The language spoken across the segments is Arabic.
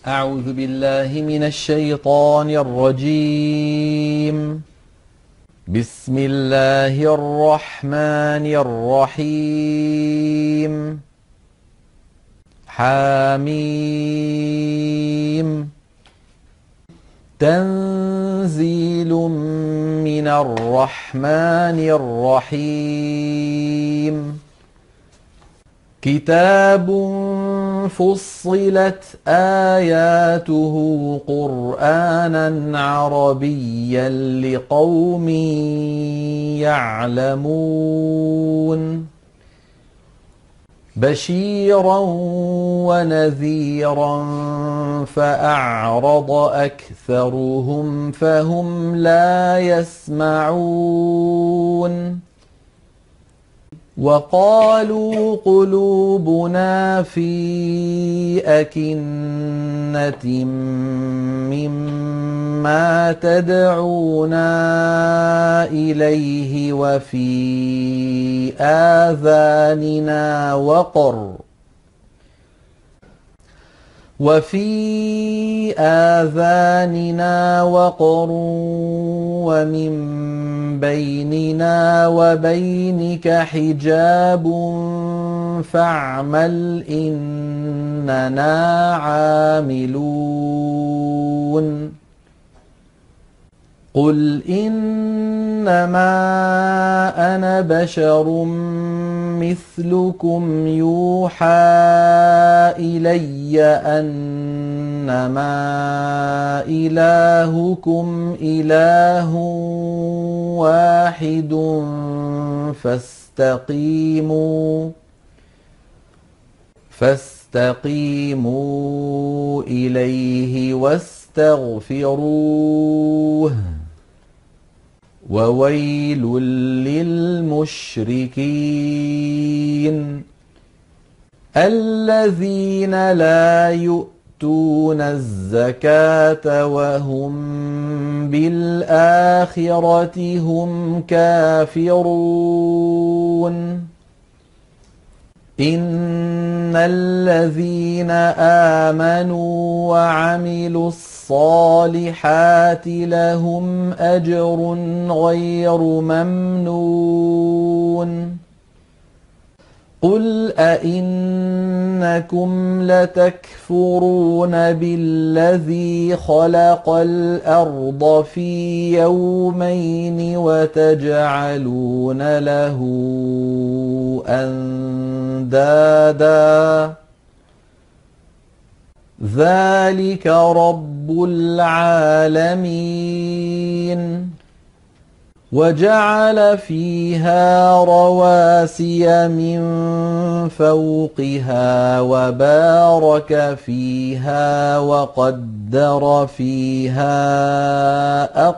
أعوذ بالله من الشيطان الرجيم. بسم الله الرحمن الرحيم. حميم. تنزيل من الرحمن الرحيم. كتاب فصلت آياته قرآنا عربيا لقوم يعلمون بشيرا ونذيرا فأعرض أكثرهم فهم لا يسمعون وقالوا قلوبنا في أكنة مما تدعونا إليه وفي آذاننا وقر ومن بيننا وبينك حجاب فاعمل إننا عاملون قل إنما أنا بشر مثلكم يوحى إلي أنما إلهكم إله واحد فاستقيموا إليه واستغفروه وويل للمشركين الذين لا يؤتون الزكاة وهم بالآخرة هم كافرون إن الذين آمنوا وعملوا الصالحات لهم أجر غير ممنون قل أئنكم لتكفرون بالذي خلق الأرض في يومين وتجعلون له أندادا ذلك رب العالمين وجعل فيها رواسي من فوقها وبارك فيها وقدر فيها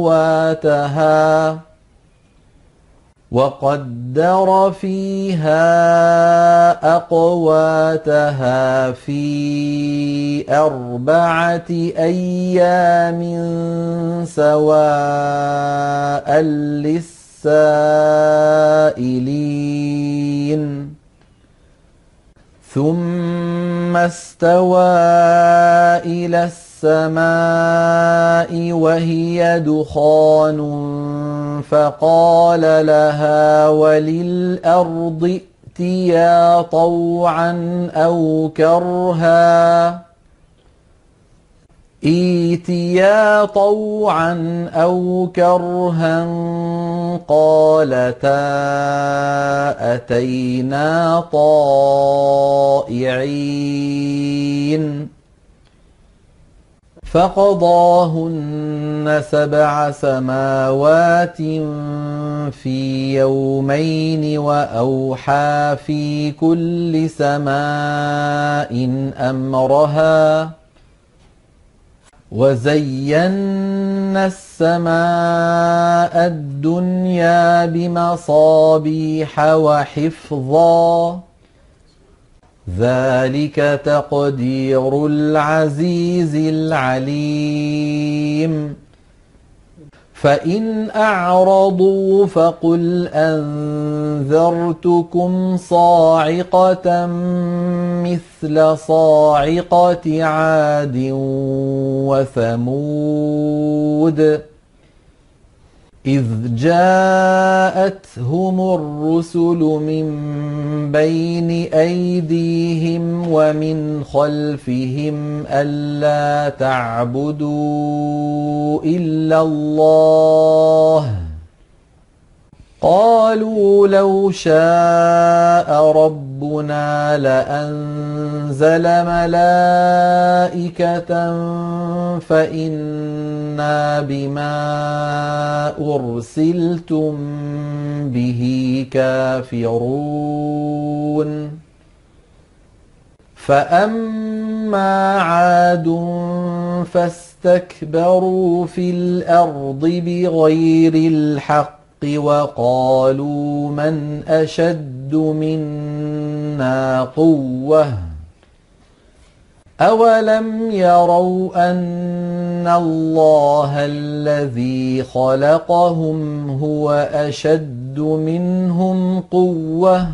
أقواتها في 4 أيام سواء للسائلين ثم استوى إلى السماء وهي دخان فقال لها وللأرض ائتيا طوعا أو كرها قالتا أتينا طائعين فقضاهن 7 سماوات في يومين وأوحى في كل سماء أمرها وزينا السماء الدنيا بمصابيح وحفظا ذلك تقدير العزيز العليم فإن أعرضوا فقل أنذرتكم صاعقة مثل صاعقة عاد وثمود إذ جاءتهم الرسل من بين أيديهم ومن خلفهم ألا تعبدوا إلا الله قالوا لو شاء ربنا لأنزل ملائكة فإنا بما أرسلتم به كافرون فأما عاد فاستكبروا في الأرض بغير الحق وقالوا من أشد منا قوة أولم يروا أن الله الذي خلقهم هو أشد منهم قوة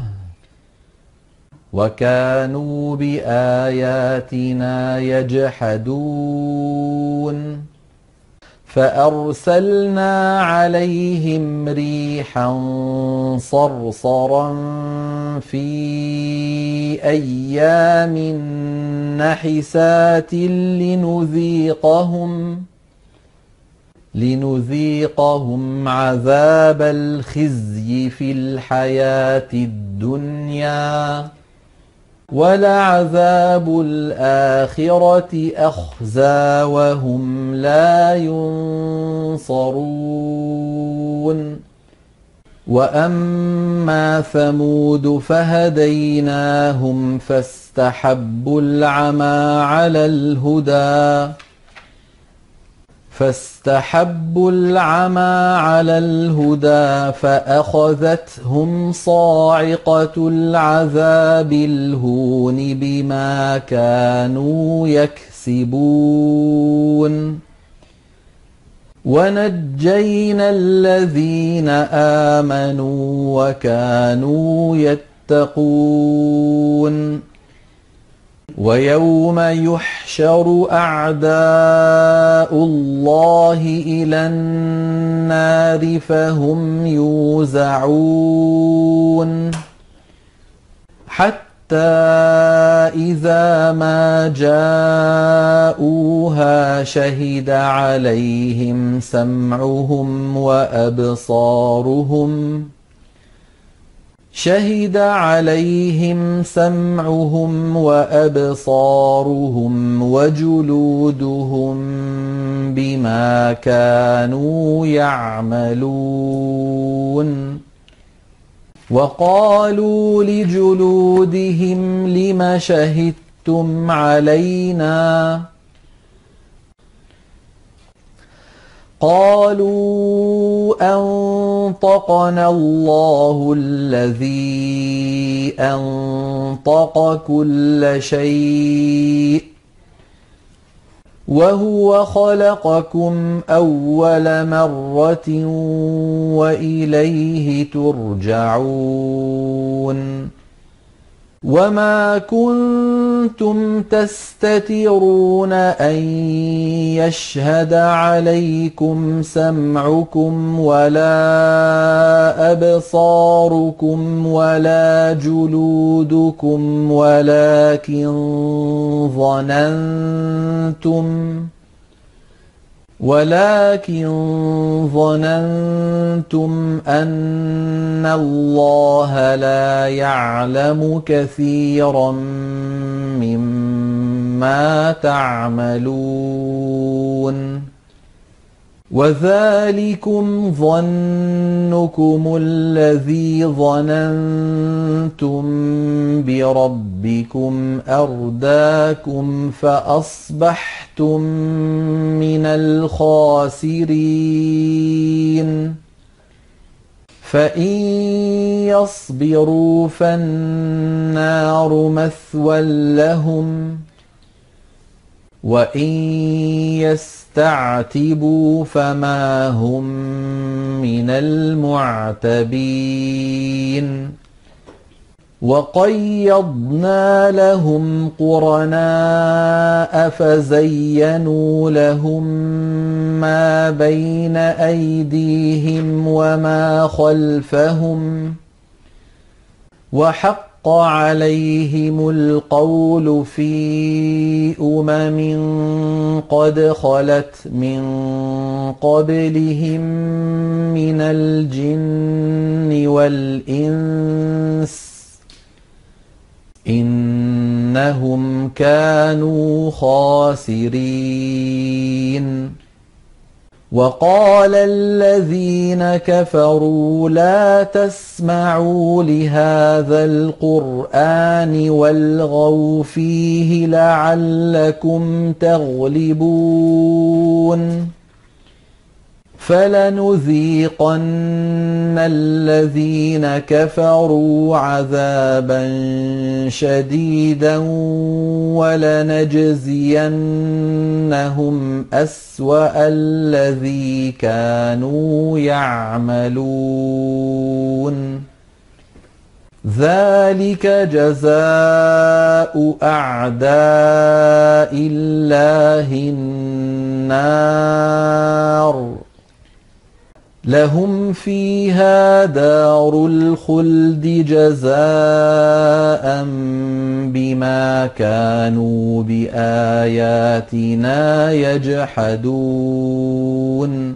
وكانوا بآياتنا يجحدون فأرسلنا عليهم ريحا صرصرا في أيام نحسات لنذيقهم عذاب الخزي في الحياة الدنيا ولعذاب الآخرة أخزى وهم لا ينصرون وأما ثمود فهديناهم فاستحبوا العمى على الهدى فأخذتهم صاعقة العذاب الهون بما كانوا يكسبون ونجينا الذين آمنوا وكانوا يتقون ويوم يحشر أعداء الله إلى النار فهم يوزعون حتى إذا ما جاءوها شهد عليهم سمعهم وأبصارهم وجلودهم بما كانوا يعملون وقالوا لجلودهم لم شهدتم علينا قالوا أنطقنا الله الذي أنطق كل شيء وهو خلقكم أول مرة وإليه ترجعون وما كنتم تستترون أن يشهد عليكم سمعكم ولا أبصاركم ولا جلودكم ولكن ظننتم أن الله لا يعلم كثيرا مما تعملون وذلكم ظنكم الذي ظننتم بربكم أرداكم فأصبحتم من الخاسرين فإن يصبروا فالنار مثوى لهم وإن يستعتبوا فما هم من المعتبين وقيضنا لهم قرناء فزينوا لهم ما بين أيديهم وما خلفهم وحق عليهم القول في قد خلت من قبلهم من الجن والإنس إنهم كانوا خاسرين وقال الذين كفروا لا تسمعوا لهذا القرآن والغوا فيه لعلكم تغلبون فلنذيقن الذين كفروا عذابا شديدا ولنجزينهم أسوأ الذي كانوا يعملون ذلك جزاء أعداء الله النار لهم فيها دار الخلد جزاء بما كانوا بآياتنا يجحدون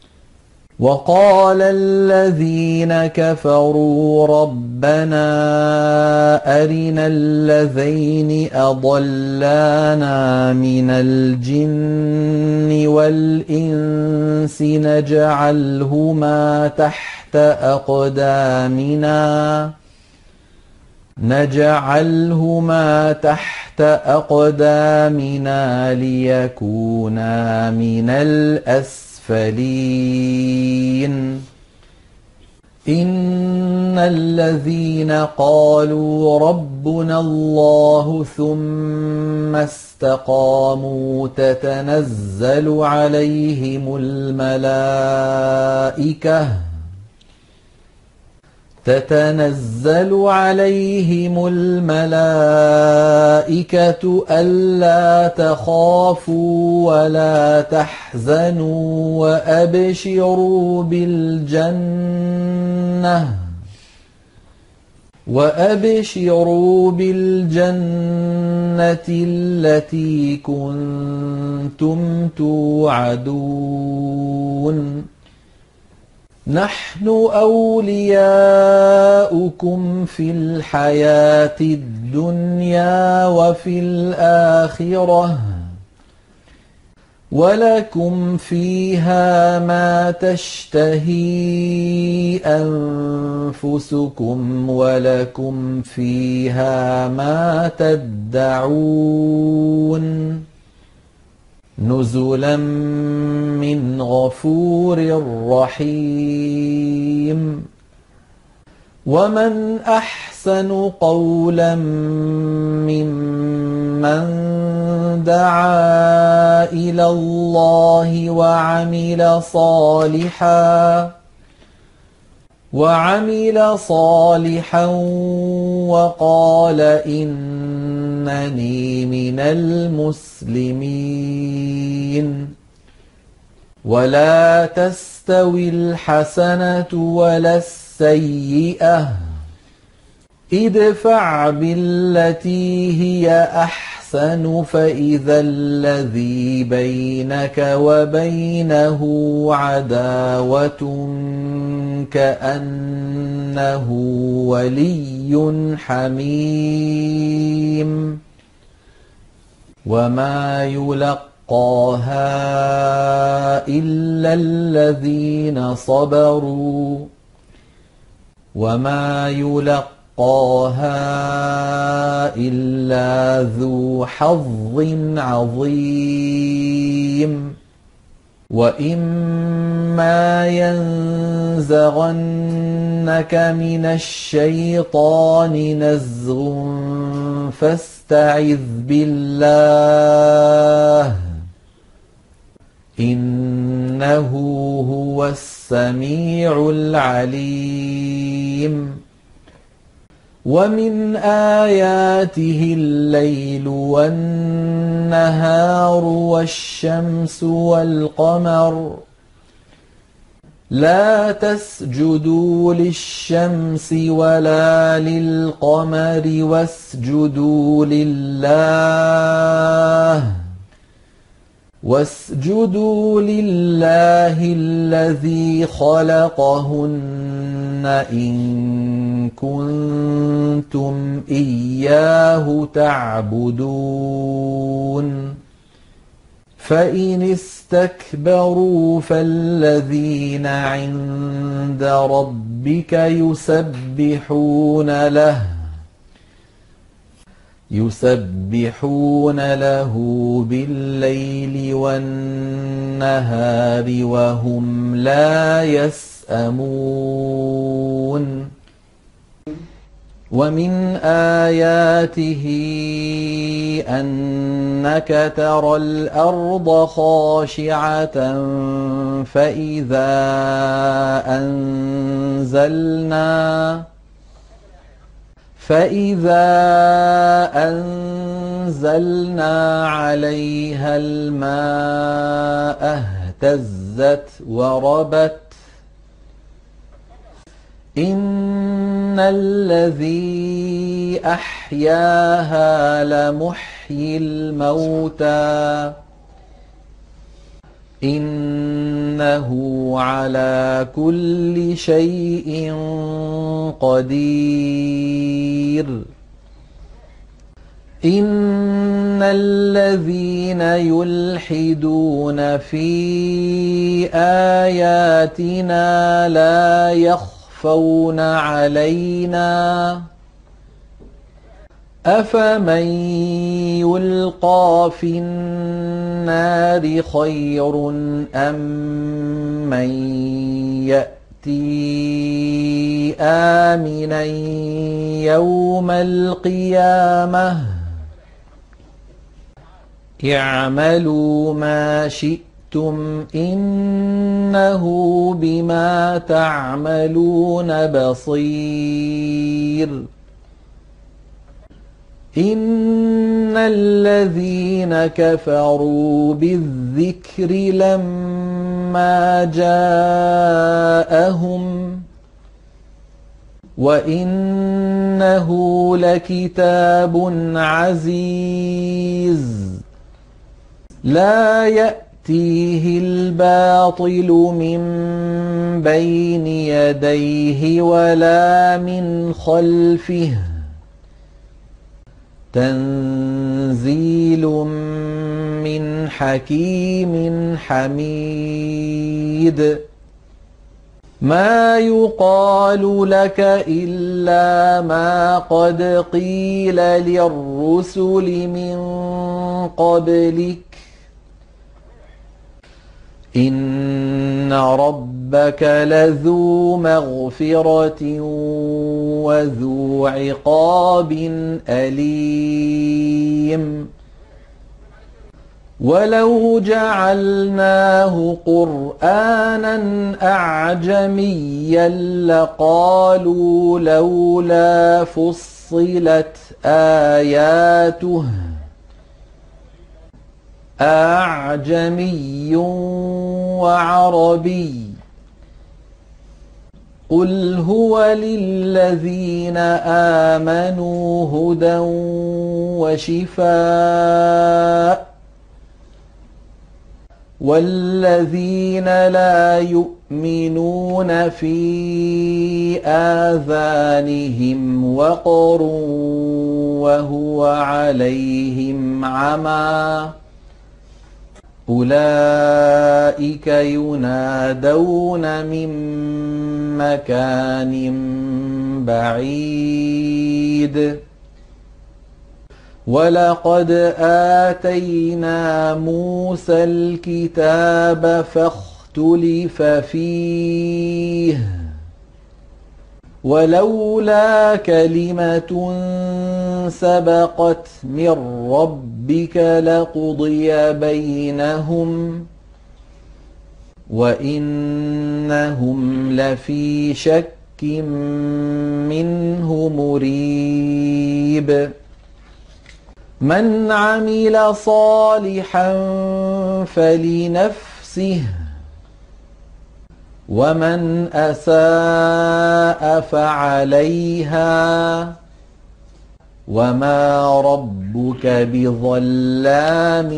وقال الذين كفروا ربنا أرنا الذين أضلانا من الجن والإنس نجعلهما تحت أقدامنا ليكونا من الأسفلين إن الذين قالوا ربنا الله ثم استقاموا تتنزل عليهم الملائكة ألا تخافوا ولا تحزنوا وأبشروا بالجنة التي كنتم توعدون نحن أولياؤكم في الحياة الدنيا وفي الآخرة ولكم فيها ما تشتهي أنفسكم ولكم فيها ما تدعون نزلا من غفور رحيم ومن أحسن قولا ممن دعا إلى الله وعمل صالحا وقال إنني من المسلمين ولا تستوي الحسنة ولا السيئة ادفع بالتي هي أحسن فإذا الذي بينك وبينه عداوة كأنه ولي حميم وما يلقاها إلا الذين صبروا وما يلقاها إلا ذو حظ عظيم وإما ينزغنك من الشيطان نزغ فاستعذ بالله السميع العليم ومن آياته الليل والنهار والشمس والقمر لا تسجدوا للشمس ولا للقمر واسجدوا لله الذي خلقهن إن كنتم إياه تعبدون فإن استكبروا فالذين عند ربك يسبحون له بالليل والنهار وهم لا يسأمون ومن آياته أنك ترى الأرض خاشعة فإذا أنزلنا عليها الماء اهتزت وربت إن الذي أحياها لمحيي الموتى إنه على كل شيء قدير إن الذين يلحدون في آياتنا لا يخفون علينا أفمن يلقى في النار خير أم من يأتي آمنا يوم القيامة اعملوا ما شئتم إنه بما تعملون بصير إن الذين كفروا بالذكر لما جاءهم وإنه لكتاب عزيز لا يأتيه الباطل من بين يديه ولا من خلفه تنزيل من حكيم حميد ما يقال لك إلا ما قد قيل للرسل من قبلك إن ربك لذو مغفرة وذو عقاب أليم ولو جعلناه قرآنا أعجميا لقالوا لولا فصلت آياته أعجمي وعربي قل هو للذين آمنوا هدى وشفاء والذين لا يؤمنون في آذانهم وقر وهو عليهم عمى أولئك ينادون من مكان بعيد ولقد آتينا موسى الكتاب فاختلف فيه ولولا كلمة سبقت من ربك لقضي بينهم وإنهم لفي شك منه مريب. من عمل صالحا فلنفسه ومن أساء فعليها وما ربك بظلام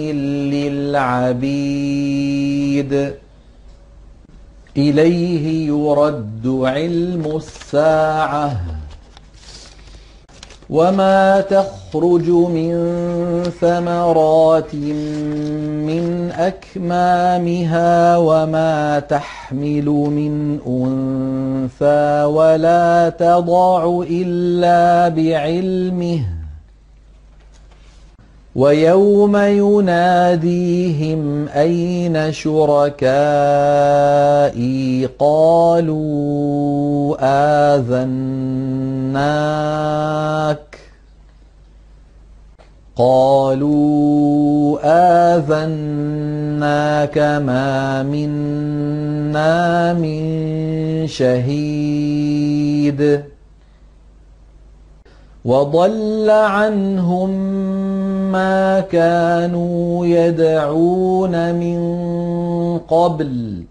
للعبيد. إليه يرد علم الساعة وما تخرج من ثمرات من أكمامها وما تحمل من أنثى ولا تضع إلا بعلمه. ويوم يناديهم أين شركائي قالوا آذناك ما منا من شهيد. وضل عنهم ما كانوا يدعون من قبل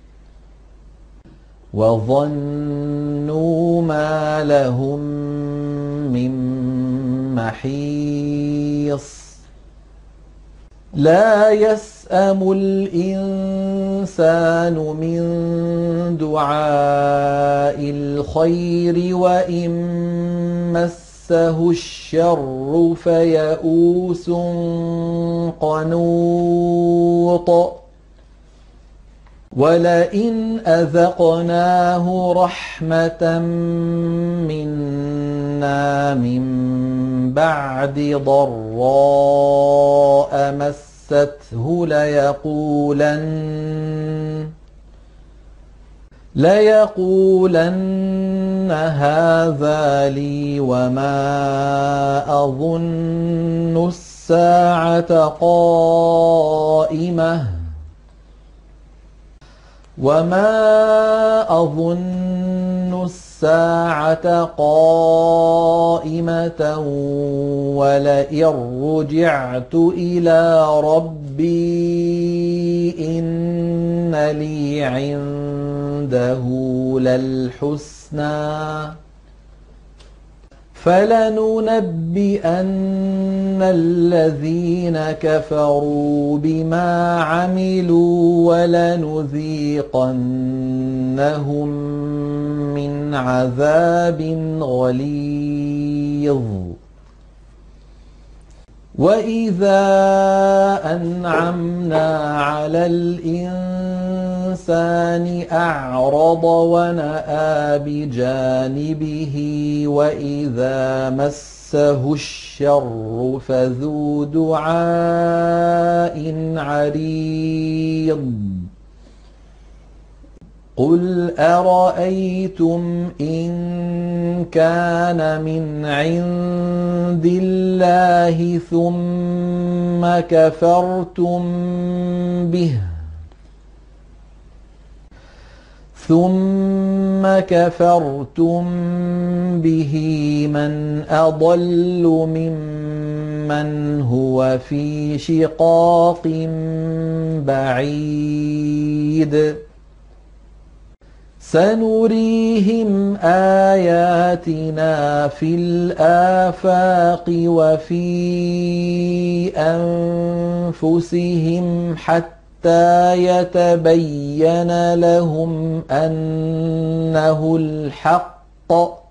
وظنوا ما لهم من محيص. لا يسأم الإنسان من دعاء الخير وإن مسه الشر فيئوس قنوط. ولئن أذقناه رحمة منا من بعد ضراء مسته ليقولن هذا لي وما أظن الساعة قائمة ولئن رجعت إلى ربي إن لي عنده للحسنى فلننبئن الذين كفروا بما عملوا ولنذيقنهم من عذاب غليظ. وإذا أنعمنا على الإنسان أعرض ونأى بجانبه وإذا مسه الشر فذو دعاء عريض. قل أرأيتم إن كان من عند الله ثم كفرتم به من أضل ممن هو في شقاق بعيد. سنريهم آياتنا في الآفاق وفي أنفسهم حتى يتبين لهم أنه الحق.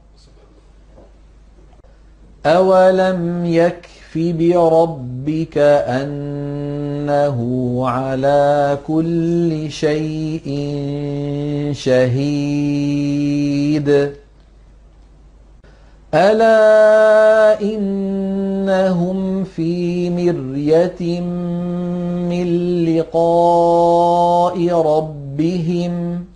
أولم يكف بربك أنه على كل شيء شهيد. ألا إنهم في مرية من لقاء ربهم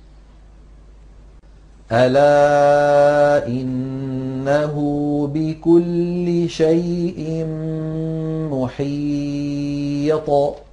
ألا إنه بكل شيء محيط.